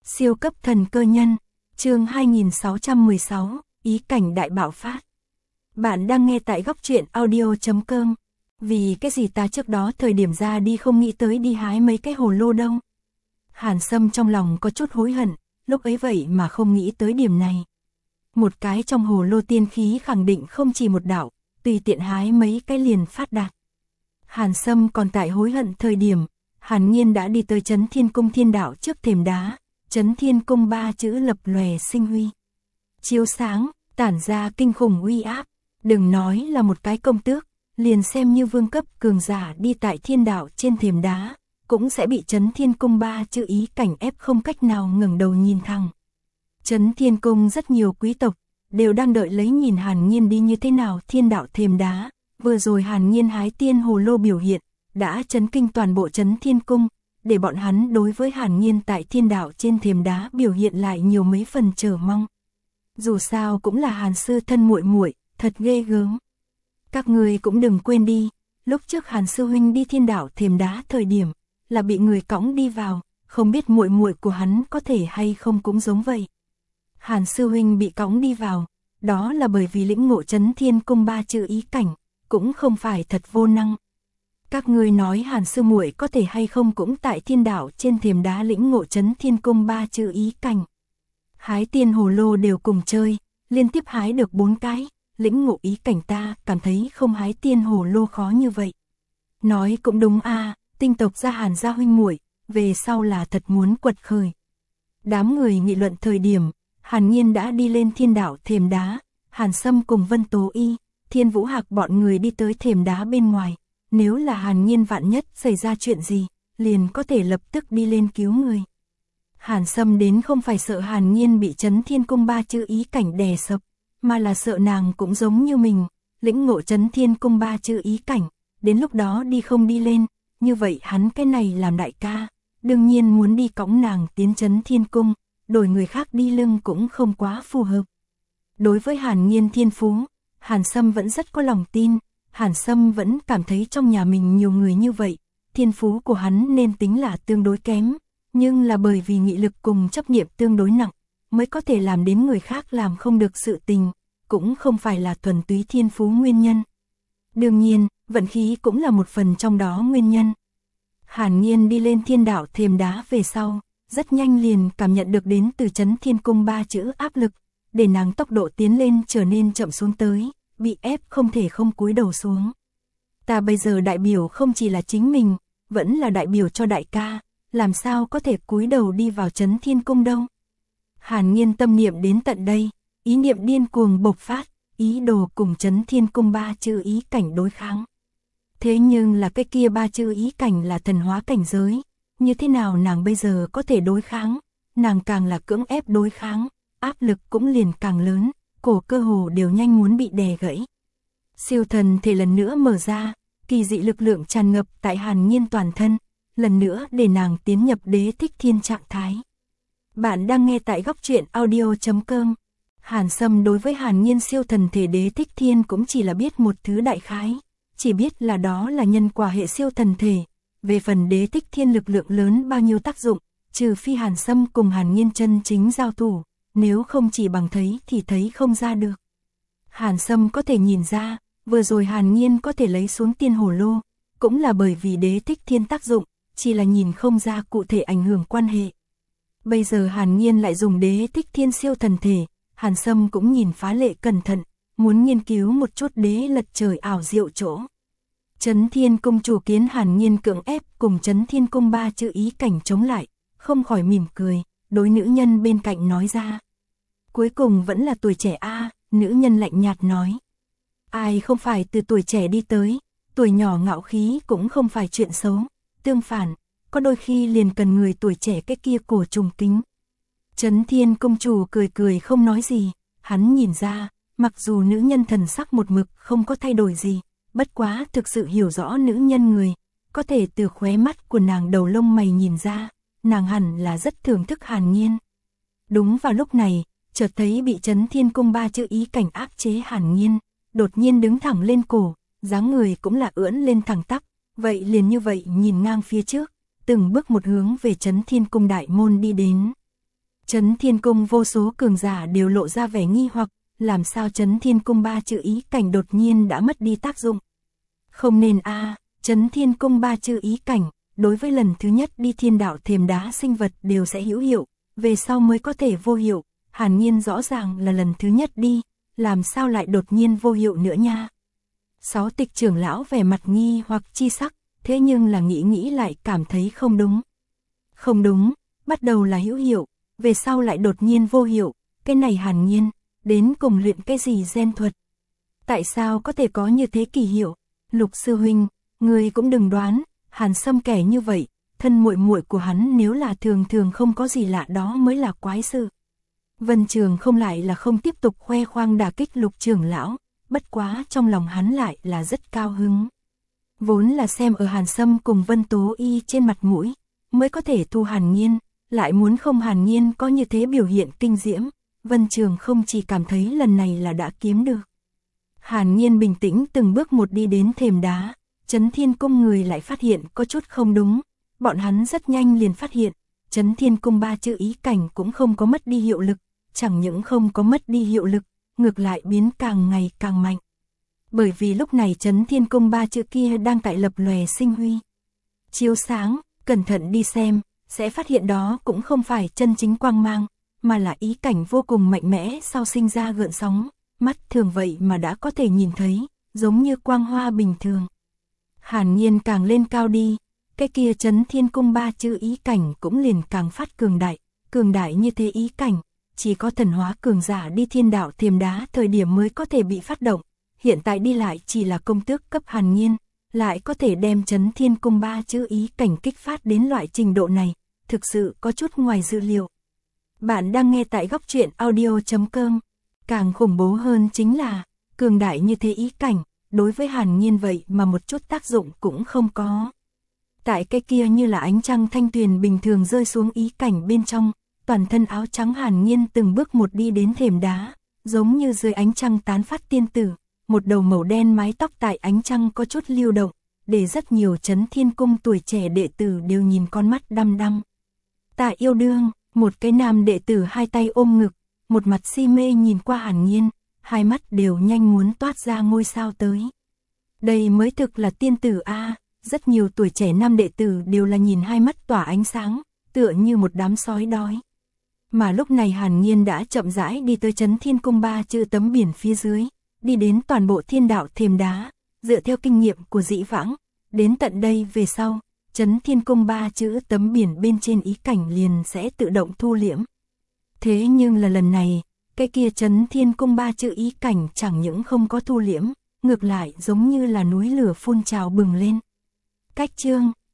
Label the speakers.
Speaker 1: Siêu cấp thần cơ nhân, chương 2616, ý cảnh đại bạo phát. Bạn đang nghe tại góc truyện audio.com. Vì cái gì ta trước đó thời điểm ra đi không nghĩ tới đi hái mấy cái hồ lô đâu. Hàn Sâm trong lòng có chút hối hận, lúc ấy vậy mà không nghĩ tới điểm này. Một cái trong hồ lô tiên khí khẳng định không chỉ một đạo, tùy tiện hái mấy cái liền phát đạt. Hàn Sâm còn tại hối hận thời điểm, Hàn Nhiên đã đi tới Chấn Thiên Cung thiên đạo trước thềm đá, Chấn Thiên Cung ba chữ lập lòe sinh huy. Chiếu sáng, tản ra kinh khủng uy áp, đừng nói là một cái công tước, liền xem như vương cấp cường giả đi tại thiên đạo trên thềm đá, cũng sẽ bị Chấn Thiên Cung ba chữ ý cảnh ép không cách nào ngẩng đầu nhìn thẳng. Chấn Thiên Cung rất nhiều quý tộc, đều đang đợi lấy nhìn Hàn Nhiên đi như thế nào thiên đạo thềm đá. Vừa rồi Hàn Nhiên hái tiên hồ lô biểu hiện, đã chấn kinh toàn bộ Chấn Thiên Cung, để bọn hắn đối với Hàn Nhiên tại thiên đạo trên thềm đá biểu hiện lại nhiều mấy phần chờ mong. Dù sao cũng là Hàn sư thân muội muội, thật ghê gớm. Các người cũng đừng quên đi, lúc trước Hàn sư huynh đi thiên đạo thềm đá thời điểm, là bị người cõng đi vào, không biết muội muội của hắn có thể hay không cũng giống vậy. Hàn sư huynh bị cõng đi vào, đó là bởi vì lĩnh ngộ Chấn Thiên Cung ba chữ ý cảnh, cũng không phải thật vô năng. Các ngươi nói Hàn sư muội có thể hay không cũng tại thiên đạo trên thềm đá lĩnh ngộ Chấn Thiên Cung ba chữ ý cảnh. Hái tiên hồ lô đều cùng chơi, liên tiếp hái được 4 cái, lĩnh ngộ ý cảnh ta cảm thấy không hái tiên hồ lô khó như vậy. Nói cũng đúng a, tinh tộc gia Hàn gia huynh muội, về sau là thật muốn quật khởi. Đám người nghị luận thời điểm, Hàn Nhiên đã đi lên thiên đạo thềm đá, Hàn Sâm cùng Vân Tố Y, Thiên Vũ Hạc bọn người đi tới thềm đá bên ngoài, nếu là Hàn Nhiên vạn nhất xảy ra chuyện gì, liền có thể lập tức đi lên cứu người. Hàn Sâm đến không phải sợ Hàn Nhiên bị Chấn Thiên Cung ba chữ ý cảnh đè sập, mà là sợ nàng cũng giống như mình, lĩnh ngộ Chấn Thiên Cung ba chữ ý cảnh, đến lúc đó đi không đi lên, như vậy hắn cái này làm đại ca, đương nhiên muốn đi cõng nàng tiến Chấn Thiên Cung, đổi người khác đi lưng cũng không quá phù hợp. Đối với Hàn Nhiên thiên phú, Hàn Sâm vẫn rất có lòng tin, Hàn Sâm vẫn cảm thấy trong nhà mình nhiều người như vậy, thiên phú của hắn nên tính là tương đối kém, nhưng là bởi vì nghị lực cùng chấp niệm tương đối nặng, mới có thể làm đến người khác làm không được sự tình, cũng không phải là thuần túy thiên phú nguyên nhân. Đương nhiên, vận khí cũng là một phần trong đó nguyên nhân. Hàn Nhiên đi lên thiên đạo thềm đá về sau, rất nhanh liền cảm nhận được đến từ Chấn Thiên Cung ba chữ áp lực, để nàng tốc độ tiến lên trở nên chậm xuống tới, bị ép không thể không cúi đầu xuống. Ta bây giờ đại biểu không chỉ là chính mình, vẫn là đại biểu cho đại ca, làm sao có thể cúi đầu đi vào Chấn Thiên Cung đâu. Hàn Nhiên tâm niệm đến tận đây, ý niệm điên cuồng bộc phát, ý đồ cùng Chấn Thiên Cung ba chữ ý cảnh đối kháng. Thế nhưng là cái kia ba chữ ý cảnh là thần hóa cảnh giới, như thế nào nàng bây giờ có thể đối kháng, nàng càng là cưỡng ép đối kháng, áp lực cũng liền càng lớn, cổ cơ hồ đều nhanh muốn bị đè gãy. Siêu thần thể lần nữa mở ra, kỳ dị lực lượng tràn ngập tại Hàn Nhiên toàn thân, lần nữa để nàng tiến nhập đế thích thiên trạng thái. Bạn đang nghe tại góc truyện audio.com. Hàn Sâm đối với Hàn Nhiên siêu thần thể đế thích thiên cũng chỉ là biết một thứ đại khái, chỉ biết là đó là nhân quả hệ siêu thần thể. Về phần đế thích thiên lực lượng lớn bao nhiêu tác dụng, trừ phi Hàn Sâm cùng Hàn Nhiên chân chính giao thủ, nếu không chỉ bằng thấy thì thấy không ra được. Hàn Sâm có thể nhìn ra, vừa rồi Hàn Nhiên có thể lấy xuống tiên hồ lô, cũng là bởi vì đế thích thiên tác dụng, chỉ là nhìn không ra cụ thể ảnh hưởng quan hệ. Bây giờ Hàn Nhiên lại dùng đế thích thiên siêu thần thể, Hàn Sâm cũng nhìn phá lệ cẩn thận, muốn nghiên cứu một chút đế lật trời ảo diệu chỗ. Chấn Thiên Cung chủ kiến Hàn Nhiên cưỡng ép cùng Chấn Thiên Cung ba chữ ý cảnh chống lại, không khỏi mỉm cười, đối nữ nhân bên cạnh nói ra. Cuối cùng vẫn là tuổi trẻ a, nữ nhân lạnh nhạt nói. Ai không phải từ tuổi trẻ đi tới, tuổi nhỏ ngạo khí cũng không phải chuyện xấu, tương phản, có đôi khi liền cần người tuổi trẻ cái kia cổ trùng kính. Chấn Thiên Cung chủ cười cười không nói gì, hắn nhìn ra, mặc dù nữ nhân thần sắc một mực không có thay đổi gì, bất quá thực sự hiểu rõ nữ nhân người, có thể từ khóe mắt của nàng đầu lông mày nhìn ra, nàng hẳn là rất thưởng thức Hàn Nhiên. Đúng vào lúc này, chợt thấy bị Chấn Thiên Cung ba chữ ý cảnh áp chế Hàn Nhiên, đột nhiên đứng thẳng lên cổ, dáng người cũng là ưỡn lên thẳng tắp, vậy liền như vậy nhìn ngang phía trước, từng bước một hướng về Chấn Thiên Cung đại môn đi đến. Chấn Thiên Cung vô số cường giả đều lộ ra vẻ nghi hoặc, làm sao Chấn Thiên Cung 3 chữ ý cảnh đột nhiên đã mất đi tác dụng. Không nên Chấn Thiên Cung 3 chữ ý cảnh, đối với lần thứ nhất đi thiên đạo thềm đá sinh vật đều sẽ hữu hiệu, về sau mới có thể vô hiệu. Hàn Nhiên rõ ràng là lần thứ nhất đi, làm sao lại đột nhiên vô hiệu nữa nha. 6 Tịch trưởng lão vẻ mặt nghi hoặc chi sắc, thế nhưng là nghĩ lại cảm thấy không đúng. Không đúng, bắt đầu là hữu hiệu, về sau lại đột nhiên vô hiệu, cái này Hàn Nhiên, đến cùng luyện cái gì gen thuật? Tại sao có thể có như thế kỳ hiệu? Lục sư huynh, người cũng đừng đoán, Hàn Sâm kẻ như vậy, thân muội muội của hắn nếu là thường không có gì lạ đó mới là quái sự. Vân Trường không lại là không tiếp tục khoe khoang đả kích Lục trưởng lão, bất quá trong lòng hắn lại là rất cao hứng. Vốn là xem ở Hàn Sâm cùng Vân Tố Y trên mặt mũi, mới có thể thu Hàn Nhiên, lại muốn không Hàn Nhiên có như thế biểu hiện kinh diễm, Vân Trường không chỉ cảm thấy lần này là đã kiếm được. Hàn Nhiên bình tĩnh từng bước một đi đến thềm đá, Chấn Thiên Cung người lại phát hiện có chút không đúng, bọn hắn rất nhanh liền phát hiện, Chấn Thiên Cung 3 chữ ý cảnh cũng không có mất đi hiệu lực, chẳng những không có mất đi hiệu lực, ngược lại biến càng ngày càng mạnh. Bởi vì lúc này Chấn Thiên Cung 3 chữ kia đang tại lập lòe sinh huy. Chiếu sáng, cẩn thận đi xem, sẽ phát hiện đó cũng không phải chân chính quang mang, mà là ý cảnh vô cùng mạnh mẽ sau sinh ra gợn sóng, mắt thường vậy mà đã có thể nhìn thấy, giống như quang hoa bình thường. Hàn Nhiên càng lên cao đi, cái kia Chấn Thiên Cung 3 chữ ý cảnh cũng liền càng phát cường đại như thế ý cảnh, chỉ có thần hóa cường giả đi thiên đạo thềm đá thời điểm mới có thể bị phát động, hiện tại đi lại chỉ là công tước cấp Hàn Nhiên, lại có thể đem Chấn Thiên Cung 3 chữ ý cảnh kích phát đến loại trình độ này, thực sự có chút ngoài dự liệu. Bạn đang nghe tại góc truyện audio.com, càng khủng bố hơn chính là, cường đại như thế ý cảnh, đối với Hàn Nhiên vậy mà một chút tác dụng cũng không có. Tại cái kia như là ánh trăng thanh tuyền bình thường rơi xuống ý cảnh bên trong, toàn thân áo trắng Hàn Nhiên từng bước một đi đến thềm đá, giống như dưới ánh trăng tán phát tiên tử, một đầu màu đen mái tóc tại ánh trăng có chút lưu động, để rất nhiều Chấn Thiên Cung tuổi trẻ đệ tử đều nhìn con mắt đăm đăm. Tạ Yêu Đương, một cái nam đệ tử hai tay ôm ngực, một mặt si mê nhìn qua Hàn Nhiên, hai mắt đều nhanh muốn toát ra ngôi sao tới. Đây mới thực là tiên tử rất nhiều tuổi trẻ nam đệ tử đều là nhìn hai mắt tỏa ánh sáng, tựa như một đám sói đói. Mà lúc này Hàn Nhiên đã chậm rãi đi tới Chấn Thiên Cung 3 chữ tấm biển phía dưới, đi đến toàn bộ thiên đạo thềm đá, dựa theo kinh nghiệm của dĩ vãng, đến tận đây về sau, Chấn Thiên Cung 3 chữ tấm biển bên trên ý cảnh liền sẽ tự động thu liễm. Thế nhưng là lần này, cái kia Chấn Thiên Cung 3 chữ ý cảnh chẳng những không có thu liễm, ngược lại giống như là núi lửa phun trào bừng lên. Cách chương,